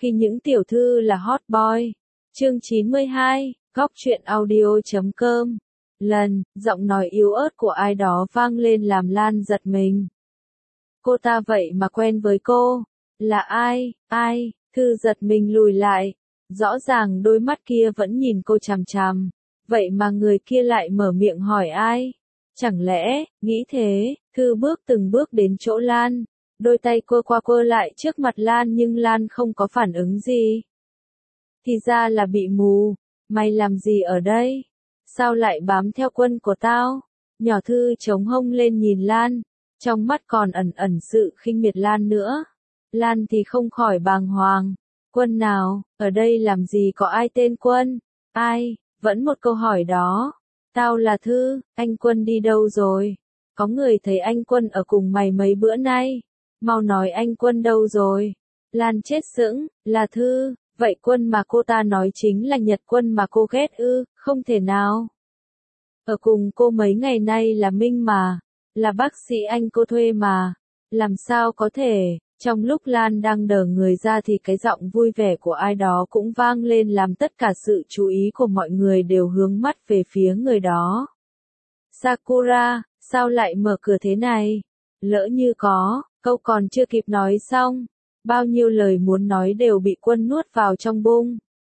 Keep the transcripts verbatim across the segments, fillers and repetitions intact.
Khi những tiểu thư là hot boy. Chương chín mươi hai, góc truyện audio chấm com. Lần, giọng nói yếu ớt của ai đó vang lên làm Lan giật mình. Cô ta vậy mà quen với cô. Là ai, ai, Thư giật mình lùi lại. Rõ ràng đôi mắt kia vẫn nhìn cô chằm chằm. Vậy mà người kia lại mở miệng hỏi ai? Chẳng lẽ, nghĩ thế, Thư bước từng bước đến chỗ Lan. Đôi tay quơ qua quơ lại trước mặt Lan nhưng Lan không có phản ứng gì. Thì ra là bị mù. Mày làm gì ở đây? Sao lại bám theo Quân của tao? Nhỏ Thư chống hông lên nhìn Lan. Trong mắt còn ẩn ẩn sự khinh miệt Lan nữa. Lan thì không khỏi bàng hoàng. Quân nào, ở đây làm gì có ai tên Quân? Ai, vẫn một câu hỏi đó. Tao là Thư, anh Quân đi đâu rồi? Có người thấy anh Quân ở cùng mày mấy bữa nay. Mau nói anh Quân đâu rồi? Lan chết sững, là Thư, vậy Quân mà cô ta nói chính là Nhật Quân mà cô ghét ư, không thể nào. Ở cùng cô mấy ngày nay là Minh mà, là bác sĩ anh cô thuê mà, làm sao có thể. Trong lúc Lan đang đờ người ra thì cái giọng vui vẻ của ai đó cũng vang lên làm tất cả sự chú ý của mọi người đều hướng mắt về phía người đó. Sakura, sao lại mở cửa thế này? Lỡ như có, câu còn chưa kịp nói xong, bao nhiêu lời muốn nói đều bị Quân nuốt vào trong bụng.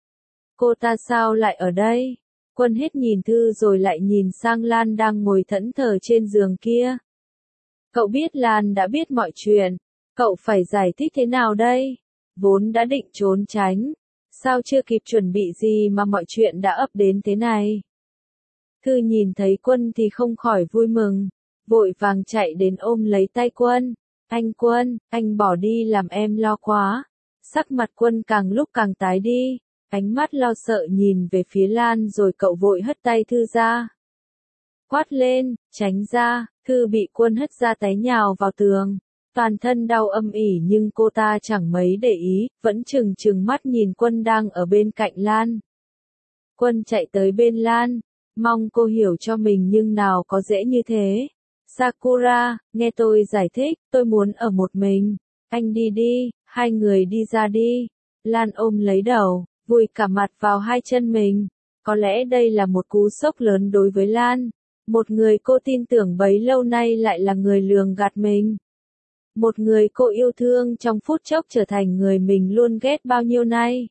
Cô ta sao lại ở đây? Quân hết nhìn Thư rồi lại nhìn sang Lan đang ngồi thẫn thờ trên giường kia. Cậu biết Lan đã biết mọi chuyện. Cậu phải giải thích thế nào đây? Vốn đã định trốn tránh. Sao chưa kịp chuẩn bị gì mà mọi chuyện đã ập đến thế này? Thư nhìn thấy Quân thì không khỏi vui mừng. Vội vàng chạy đến ôm lấy tay Quân. Anh Quân, anh bỏ đi làm em lo quá. Sắc mặt Quân càng lúc càng tái đi. Ánh mắt lo sợ nhìn về phía Lan rồi cậu vội hất tay Thư ra. Quát lên, tránh ra, Thư bị Quân hất ra té nhào vào tường. Toàn thân đau âm ỉ nhưng cô ta chẳng mấy để ý, vẫn trừng trừng mắt nhìn Quân đang ở bên cạnh Lan. Quân chạy tới bên Lan, mong cô hiểu cho mình nhưng nào có dễ như thế. Sakura, nghe tôi giải thích, tôi muốn ở một mình. Anh đi đi, hai người đi ra đi. Lan ôm lấy đầu, vùi cả mặt vào hai chân mình. Có lẽ đây là một cú sốc lớn đối với Lan. Một người cô tin tưởng bấy lâu nay lại là người lường gạt mình. Một người cô yêu thương trong phút chốc trở thành người mình luôn ghét bao nhiêu nay.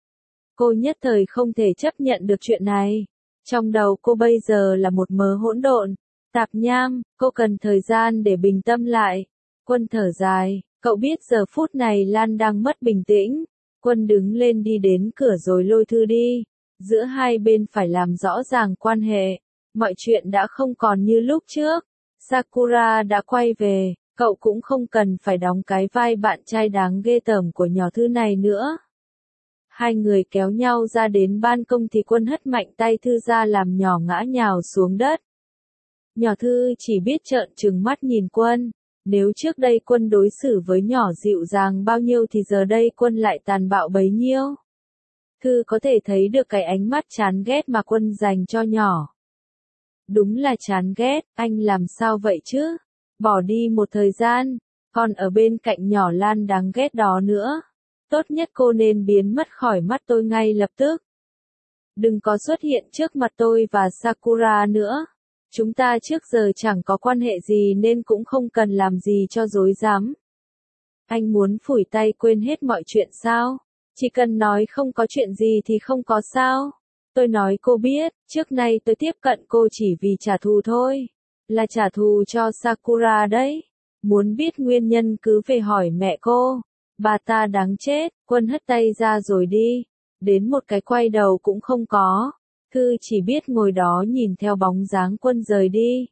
Cô nhất thời không thể chấp nhận được chuyện này. Trong đầu cô bây giờ là một mớ hỗn độn, tạp nham, cô cần thời gian để bình tâm lại. Quân thở dài, cậu biết giờ phút này Lan đang mất bình tĩnh. Quân đứng lên đi đến cửa rồi lôi Thư đi. Giữa hai bên phải làm rõ ràng quan hệ. Mọi chuyện đã không còn như lúc trước. Sakura đã quay về. Cậu cũng không cần phải đóng cái vai bạn trai đáng ghê tởm của nhỏ Thư này nữa. Hai người kéo nhau ra đến ban công thì Quân hất mạnh tay Thư ra làm nhỏ ngã nhào xuống đất. Nhỏ Thư chỉ biết trợn trừng mắt nhìn Quân. Nếu trước đây Quân đối xử với nhỏ dịu dàng bao nhiêu thì giờ đây Quân lại tàn bạo bấy nhiêu. Thư có thể thấy được cái ánh mắt chán ghét mà Quân dành cho nhỏ. Đúng là chán ghét, anh làm sao vậy chứ? Bỏ đi một thời gian, còn ở bên cạnh nhỏ Lan đáng ghét đó nữa. Tốt nhất cô nên biến mất khỏi mắt tôi ngay lập tức. Đừng có xuất hiện trước mặt tôi và Sakura nữa. Chúng ta trước giờ chẳng có quan hệ gì nên cũng không cần làm gì cho rối rắm. Anh muốn phủi tay quên hết mọi chuyện sao? Chỉ cần nói không có chuyện gì thì không có sao? Tôi nói cô biết, trước nay tôi tiếp cận cô chỉ vì trả thù thôi. Là trả thù cho Sakura đấy. Muốn biết nguyên nhân cứ về hỏi mẹ cô. Bà ta đáng chết. Quân hất tay ra rồi đi. Đến một cái quay đầu cũng không có. Thư chỉ biết ngồi đó nhìn theo bóng dáng Quân rời đi.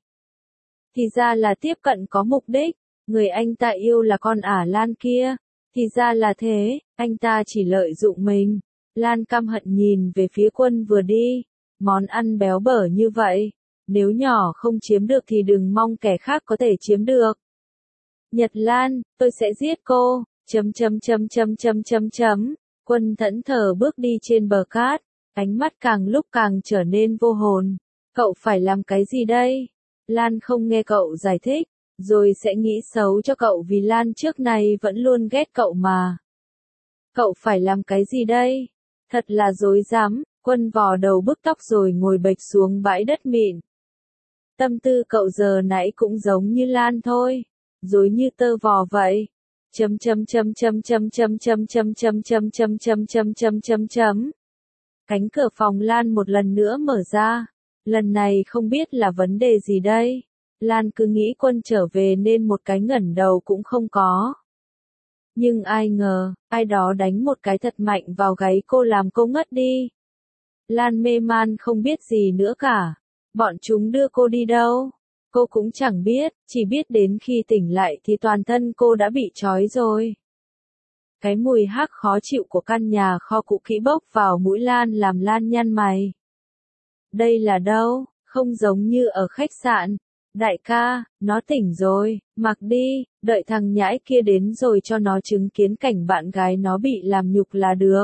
Thì ra là tiếp cận có mục đích. Người anh ta yêu là con ả Lan kia. Thì ra là thế. Anh ta chỉ lợi dụng mình. Lan căm hận nhìn về phía Quân vừa đi. Món ăn béo bở như vậy. Nếu nhỏ không chiếm được thì đừng mong kẻ khác có thể chiếm được. Nhật Lan, tôi sẽ giết cô. Chấm chấm chấm chấm chấm chấm chấm. Quân thẫn thờ bước đi trên bờ cát. Ánh mắt càng lúc càng trở nên vô hồn. Cậu phải làm cái gì đây? Lan không nghe cậu giải thích. Rồi sẽ nghĩ xấu cho cậu vì Lan trước này vẫn luôn ghét cậu mà. Cậu phải làm cái gì đây? Thật là dối dám, Quân vò đầu bức tóc rồi ngồi bệch xuống bãi đất mịn. Tâm tư cậu giờ nãy cũng giống như Lan thôi, rối như tơ vò vậy. Chấm chấm chấm chấm chấm chấm chấm chấm chấm chấm chấm chấm chấm chấm chấm chấm. Cánh cửa phòng Lan một lần nữa mở ra. Lần này không biết là vấn đề gì đây. Lan cứ nghĩ Quân trở về nên một cái ngẩng đầu cũng không có. Nhưng ai ngờ, ai đó đánh một cái thật mạnh vào gáy cô làm cô ngất đi. Lan mê man không biết gì nữa cả. Bọn chúng đưa cô đi đâu? Cô cũng chẳng biết, chỉ biết đến khi tỉnh lại thì toàn thân cô đã bị trói rồi. Cái mùi hắc khó chịu của căn nhà kho cũ kỹ bốc vào mũi Lan làm Lan nhăn mày. Đây là đâu? Không giống như ở khách sạn. Đại ca, nó tỉnh rồi, mặc đi, đợi thằng nhãi kia đến rồi cho nó chứng kiến cảnh bạn gái nó bị làm nhục là được.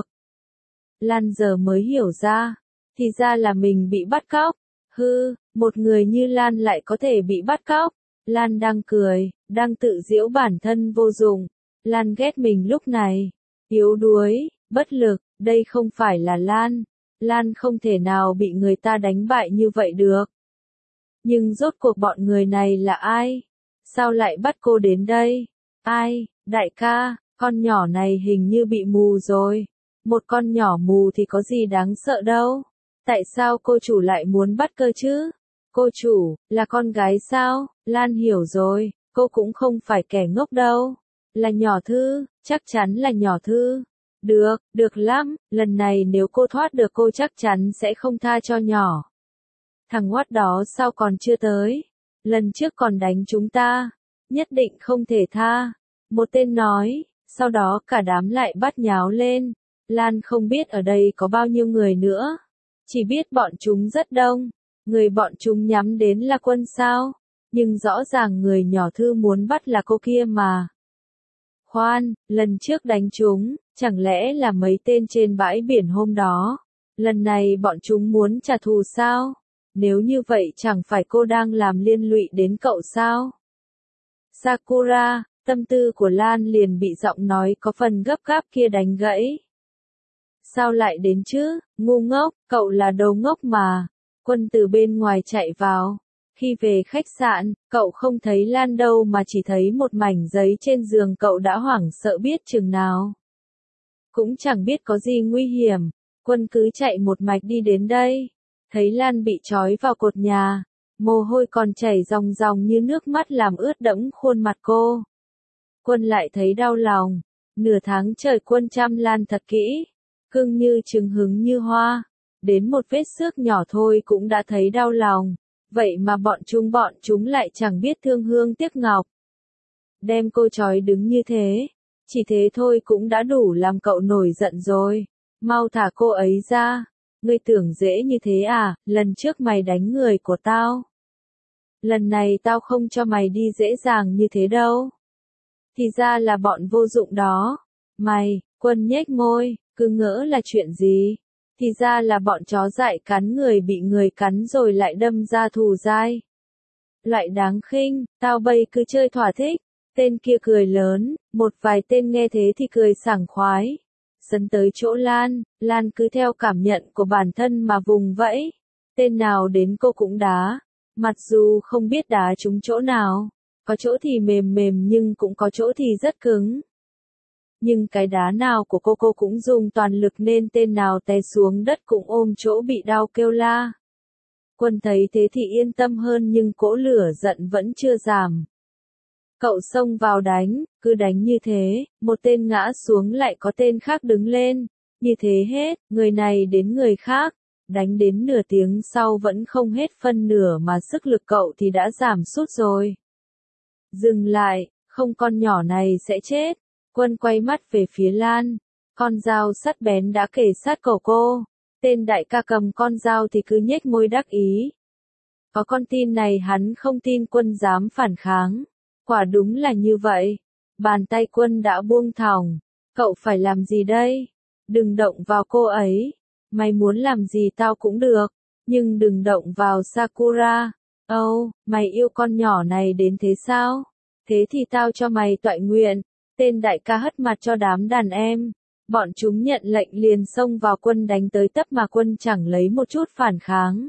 Lan giờ mới hiểu ra, thì ra là mình bị bắt cóc. Hư, một người như Lan lại có thể bị bắt cóc. Lan đang cười, đang tự giễu bản thân vô dụng. Lan ghét mình lúc này. Yếu đuối, bất lực, đây không phải là Lan. Lan không thể nào bị người ta đánh bại như vậy được. Nhưng rốt cuộc bọn người này là ai? Sao lại bắt cô đến đây? Ai? Đại ca, con nhỏ này hình như bị mù rồi. Một con nhỏ mù thì có gì đáng sợ đâu. Tại sao cô chủ lại muốn bắt cơ chứ? Cô chủ, là con gái sao? Lan hiểu rồi, cô cũng không phải kẻ ngốc đâu. Là nhỏ Thư, chắc chắn là nhỏ Thư. Được, được lắm, lần này nếu cô thoát được cô chắc chắn sẽ không tha cho nhỏ. Thằng oát đó sao còn chưa tới? Lần trước còn đánh chúng ta. Nhất định không thể tha. Một tên nói, sau đó cả đám lại bắt nháo lên. Lan không biết ở đây có bao nhiêu người nữa. Chỉ biết bọn chúng rất đông. Người bọn chúng nhắm đến là Quân sao? Nhưng rõ ràng người nhỏ Thư muốn bắt là cô kia mà. Khoan, lần trước đánh chúng, chẳng lẽ là mấy tên trên bãi biển hôm đó? Lần này bọn chúng muốn trả thù sao? Nếu như vậy chẳng phải cô đang làm liên lụy đến cậu sao? Sakura, tâm tư của Lan liền bị giọng nói có phần gấp gáp kia đánh gãy. Sao lại đến chứ, ngu ngốc, cậu là đồ ngốc mà. Quân từ bên ngoài chạy vào. Khi về khách sạn, cậu không thấy Lan đâu mà chỉ thấy một mảnh giấy trên giường, cậu đã hoảng sợ biết chừng nào. Cũng chẳng biết có gì nguy hiểm, Quân cứ chạy một mạch đi đến đây. Thấy Lan bị trói vào cột nhà, mồ hôi còn chảy ròng ròng như nước mắt làm ướt đẫm khuôn mặt cô. Quân lại thấy đau lòng, nửa tháng trời Quân chăm Lan thật kỹ, cưng như trứng hứng như hoa, đến một vết xước nhỏ thôi cũng đã thấy đau lòng, vậy mà bọn chúng bọn chúng lại chẳng biết thương hương tiếc ngọc. Đem cô trói đứng như thế, chỉ thế thôi cũng đã đủ làm cậu nổi giận rồi, mau thả cô ấy ra. Ngươi tưởng dễ như thế à, lần trước mày đánh người của tao. Lần này tao không cho mày đi dễ dàng như thế đâu. Thì ra là bọn vô dụng đó. Mày, Quân nhếch môi, cứ ngỡ là chuyện gì. Thì ra là bọn chó dại cắn người bị người cắn rồi lại đâm ra thù dai. Loại đáng khinh, tao bây cứ chơi thỏa thích. Tên kia cười lớn, một vài tên nghe thế thì cười sảng khoái. Sấn tới chỗ Lan, Lan cứ theo cảm nhận của bản thân mà vùng vẫy. Tên nào đến cô cũng đá. Mặc dù không biết đá trúng chỗ nào. Có chỗ thì mềm mềm nhưng cũng có chỗ thì rất cứng. Nhưng cái đá nào của cô cô cũng dùng toàn lực nên tên nào té xuống đất cũng ôm chỗ bị đau kêu la. Quân thấy thế thì yên tâm hơn nhưng cỗ lửa giận vẫn chưa giảm. Cậu xông vào đánh, cứ đánh như thế, một tên ngã xuống lại có tên khác đứng lên, như thế hết, người này đến người khác, đánh đến nửa tiếng sau vẫn không hết phân nửa mà sức lực cậu thì đã giảm sút rồi. Dừng lại, không con nhỏ này sẽ chết. Quân quay mắt về phía Lan, con dao sắt bén đã kề sát cổ cô, tên đại ca cầm con dao thì cứ nhếch môi đắc ý. Có con tin này hắn không tin Quân dám phản kháng. Quả đúng là như vậy. Bàn tay Quân đã buông thõng. Cậu phải làm gì đây? Đừng động vào cô ấy. Mày muốn làm gì tao cũng được. Nhưng đừng động vào Sakura. Âu, oh, mày yêu con nhỏ này đến thế sao? Thế thì tao cho mày toại nguyện. Tên đại ca hất mặt cho đám đàn em. Bọn chúng nhận lệnh liền xông vào Quân đánh tới tấp mà Quân chẳng lấy một chút phản kháng.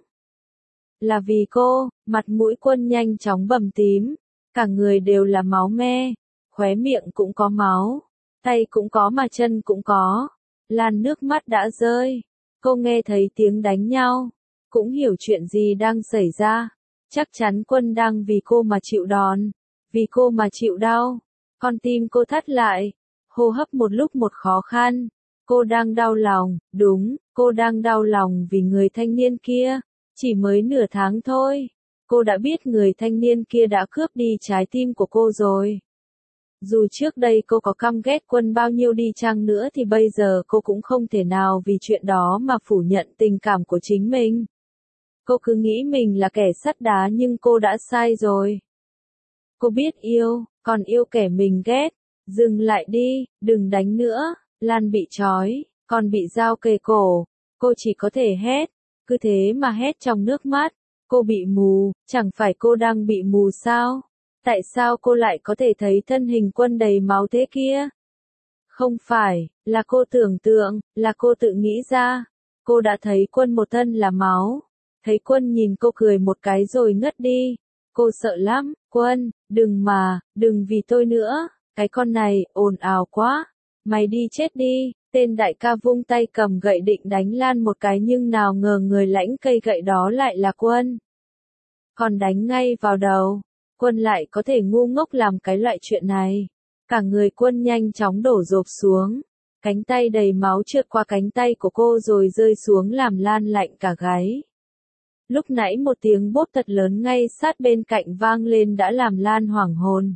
Là vì cô, mặt mũi Quân nhanh chóng bầm tím, cả người đều là máu me, khóe miệng cũng có máu, tay cũng có mà chân cũng có. Lan nước mắt đã rơi, cô nghe thấy tiếng đánh nhau, cũng hiểu chuyện gì đang xảy ra. Chắc chắn Quân đang vì cô mà chịu đòn, vì cô mà chịu đau. Con tim cô thắt lại, hô hấp một lúc một khó khăn. Cô đang đau lòng, đúng, cô đang đau lòng vì người thanh niên kia. Chỉ mới nửa tháng thôi, cô đã biết người thanh niên kia đã cướp đi trái tim của cô rồi. Dù trước đây cô có căm ghét Quân bao nhiêu đi chăng nữa thì bây giờ cô cũng không thể nào vì chuyện đó mà phủ nhận tình cảm của chính mình. Cô cứ nghĩ mình là kẻ sắt đá nhưng cô đã sai rồi. Cô biết yêu, còn yêu kẻ mình ghét. Dừng lại đi, đừng đánh nữa. Lan bị trói, còn bị dao kề cổ. Cô chỉ có thể hét, cứ thế mà hét trong nước mắt. Cô bị mù, chẳng phải cô đang bị mù sao? Tại sao cô lại có thể thấy thân hình Quân đầy máu thế kia? Không phải, là cô tưởng tượng, là cô tự nghĩ ra. Cô đã thấy Quân một thân là máu. Thấy Quân nhìn cô cười một cái rồi ngất đi. Cô sợ lắm, Quân, đừng mà, đừng vì tôi nữa. Cái con này, ồn ào quá. Mày đi chết đi. Tên đại ca vung tay cầm gậy định đánh Lan một cái nhưng nào ngờ người lãnh cây gậy đó lại là Quân. Còn đánh ngay vào đầu. Quân lại có thể ngu ngốc làm cái loại chuyện này. Cả người Quân nhanh chóng đổ rộp xuống. Cánh tay đầy máu trượt qua cánh tay của cô rồi rơi xuống làm Lan lạnh cả gáy. Lúc nãy một tiếng bốp thật lớn ngay sát bên cạnh vang lên đã làm Lan hoảng hồn.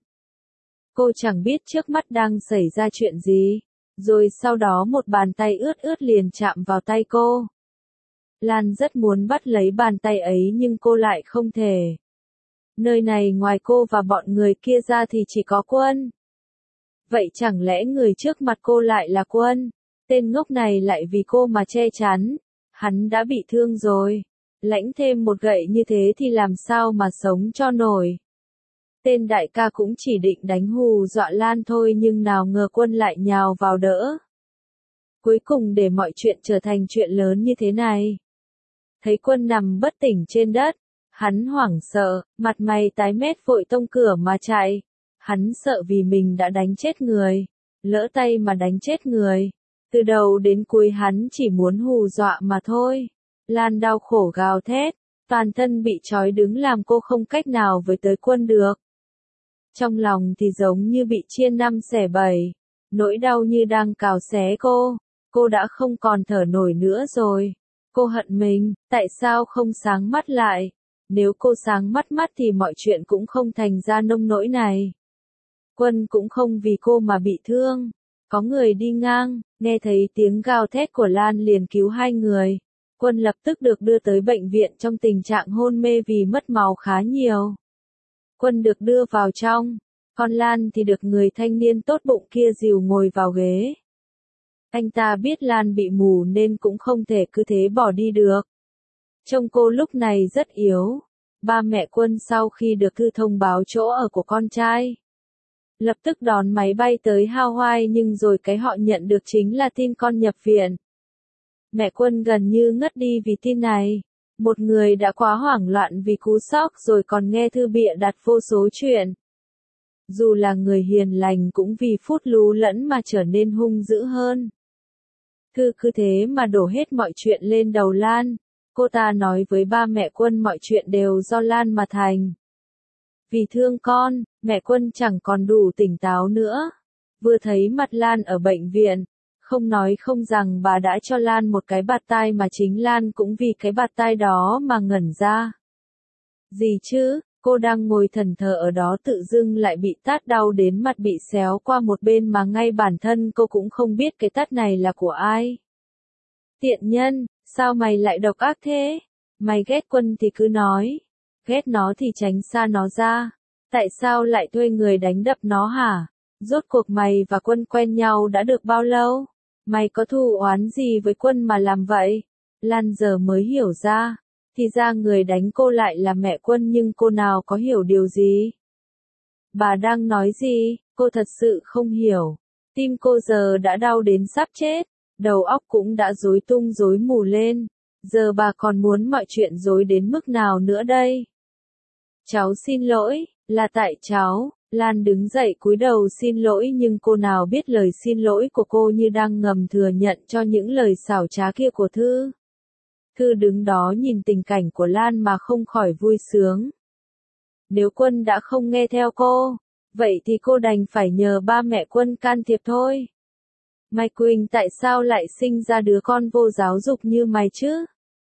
Cô chẳng biết trước mắt đang xảy ra chuyện gì. Rồi sau đó một bàn tay ướt ướt liền chạm vào tay cô. Lan rất muốn bắt lấy bàn tay ấy nhưng cô lại không thể. Nơi này ngoài cô và bọn người kia ra thì chỉ có Quân. Vậy chẳng lẽ người trước mặt cô lại là Quân? Tên ngốc này lại vì cô mà che chắn. Hắn đã bị thương rồi. Lãnh thêm một gậy như thế thì làm sao mà sống cho nổi. Tên đại ca cũng chỉ định đánh hù dọa Lan thôi nhưng nào ngờ Quân lại nhào vào đỡ. Cuối cùng để mọi chuyện trở thành chuyện lớn như thế này. Thấy Quân nằm bất tỉnh trên đất. Hắn hoảng sợ, mặt mày tái mét vội tông cửa mà chạy. Hắn sợ vì mình đã đánh chết người. Lỡ tay mà đánh chết người. Từ đầu đến cuối hắn chỉ muốn hù dọa mà thôi. Lan đau khổ gào thét. Toàn thân bị trói đứng làm cô không cách nào với tới Quân được. Trong lòng thì giống như bị chia năm xẻ bảy. Nỗi đau như đang cào xé cô. Cô đã không còn thở nổi nữa rồi. Cô hận mình, tại sao không sáng mắt lại? Nếu cô sáng mắt mắt thì mọi chuyện cũng không thành ra nông nỗi này. Quân cũng không vì cô mà bị thương. Có người đi ngang, nghe thấy tiếng gào thét của Lan liền cứu hai người. Quân lập tức được đưa tới bệnh viện trong tình trạng hôn mê vì mất máu khá nhiều. Quân được đưa vào trong, còn Lan thì được người thanh niên tốt bụng kia dìu ngồi vào ghế. Anh ta biết Lan bị mù nên cũng không thể cứ thế bỏ đi được. Trông cô lúc này rất yếu. Ba mẹ Quân sau khi được thư thông báo chỗ ở của con trai, lập tức đón máy bay tới Hawaii nhưng rồi cái họ nhận được chính là tin con nhập viện. Mẹ Quân gần như ngất đi vì tin này. Một người đã quá hoảng loạn vì cú sốc rồi còn nghe thư bịa đặt vô số chuyện. Dù là người hiền lành cũng vì phút lú lẫn mà trở nên hung dữ hơn. Thư cứ thế mà đổ hết mọi chuyện lên đầu Lan. Cô ta nói với ba mẹ Quân mọi chuyện đều do Lan mà thành. Vì thương con, mẹ Quân chẳng còn đủ tỉnh táo nữa. Vừa thấy mặt Lan ở bệnh viện, không nói không rằng bà đã cho Lan một cái bạt tai mà chính Lan cũng vì cái bạt tai đó mà ngẩn ra. Gì chứ, cô đang ngồi thẫn thờ ở đó tự dưng lại bị tát đau đến mặt bị xéo qua một bên mà ngay bản thân cô cũng không biết cái tát này là của ai. Tiện nhân, sao mày lại độc ác thế? Mày ghét Quân thì cứ nói. Ghét nó thì tránh xa nó ra. Tại sao lại thuê người đánh đập nó hả? Rốt cuộc mày và Quân quen nhau đã được bao lâu? Mày có thù oán gì với Quân mà làm vậy? Lan giờ mới hiểu ra. Thì ra người đánh cô lại là mẹ Quân nhưng cô nào có hiểu điều gì? Bà đang nói gì? Cô thật sự không hiểu. Tim cô giờ đã đau đến sắp chết, đầu óc cũng đã rối tung rối mù lên. Giờ bà còn muốn mọi chuyện rối đến mức nào nữa đây? Cháu xin lỗi, là tại cháu. Lan đứng dậy cúi đầu xin lỗi nhưng cô nào biết lời xin lỗi của cô như đang ngầm thừa nhận cho những lời xảo trá kia của Thư. Thư đứng đó nhìn tình cảnh của Lan mà không khỏi vui sướng. Nếu Quân đã không nghe theo cô, vậy thì cô đành phải nhờ ba mẹ Quân can thiệp thôi. Mai Quỳnh tại sao lại sinh ra đứa con vô giáo dục như mày chứ?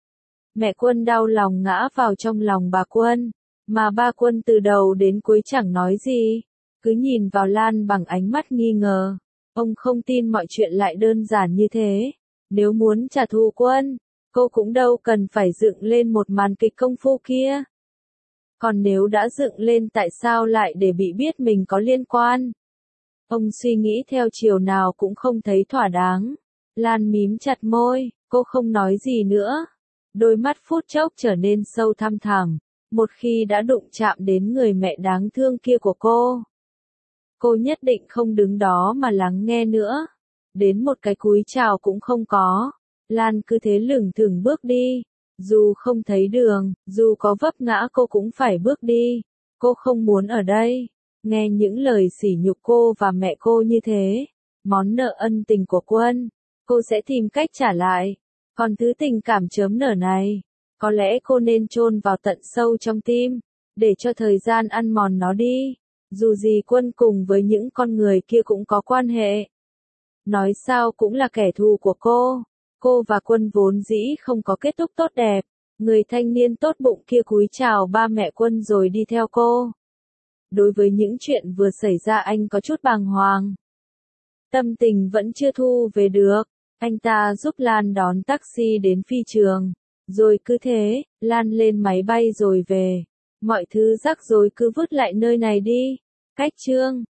Mẹ Quân đau lòng ngã vào trong lòng bà Quân, mà ba Quân từ đầu đến cuối chẳng nói gì, cứ nhìn vào Lan bằng ánh mắt nghi ngờ. Ông không tin mọi chuyện lại đơn giản như thế. Nếu muốn trả thù Quân, cô cũng đâu cần phải dựng lên một màn kịch công phu kia. Còn nếu đã dựng lên tại sao lại để bị biết mình có liên quan? Ông suy nghĩ theo chiều nào cũng không thấy thỏa đáng. Lan mím chặt môi, cô không nói gì nữa. Đôi mắt phút chốc trở nên sâu thăm thẳm, một khi đã đụng chạm đến người mẹ đáng thương kia của cô. Cô nhất định không đứng đó mà lắng nghe nữa. Đến một cái cúi chào cũng không có. Lan cứ thế lững thững bước đi. Dù không thấy đường, dù có vấp ngã cô cũng phải bước đi. Cô không muốn ở đây. Nghe những lời sỉ nhục cô và mẹ cô như thế. Món nợ ân tình của Quân, cô sẽ tìm cách trả lại. Còn thứ tình cảm chớm nở này, có lẽ cô nên chôn vào tận sâu trong tim, để cho thời gian ăn mòn nó đi. Dù gì Quân cùng với những con người kia cũng có quan hệ. Nói sao cũng là kẻ thù của cô. Cô và Quân vốn dĩ không có kết thúc tốt đẹp. Người thanh niên tốt bụng kia cúi chào ba mẹ Quân rồi đi theo cô. Đối với những chuyện vừa xảy ra anh có chút bàng hoàng. Tâm tình vẫn chưa thu về được. Anh ta giúp Lan đón taxi đến phi trường. Rồi cứ thế, Lan lên máy bay rồi về. Mọi thứ rắc rối cứ vứt lại nơi này đi. Cách chương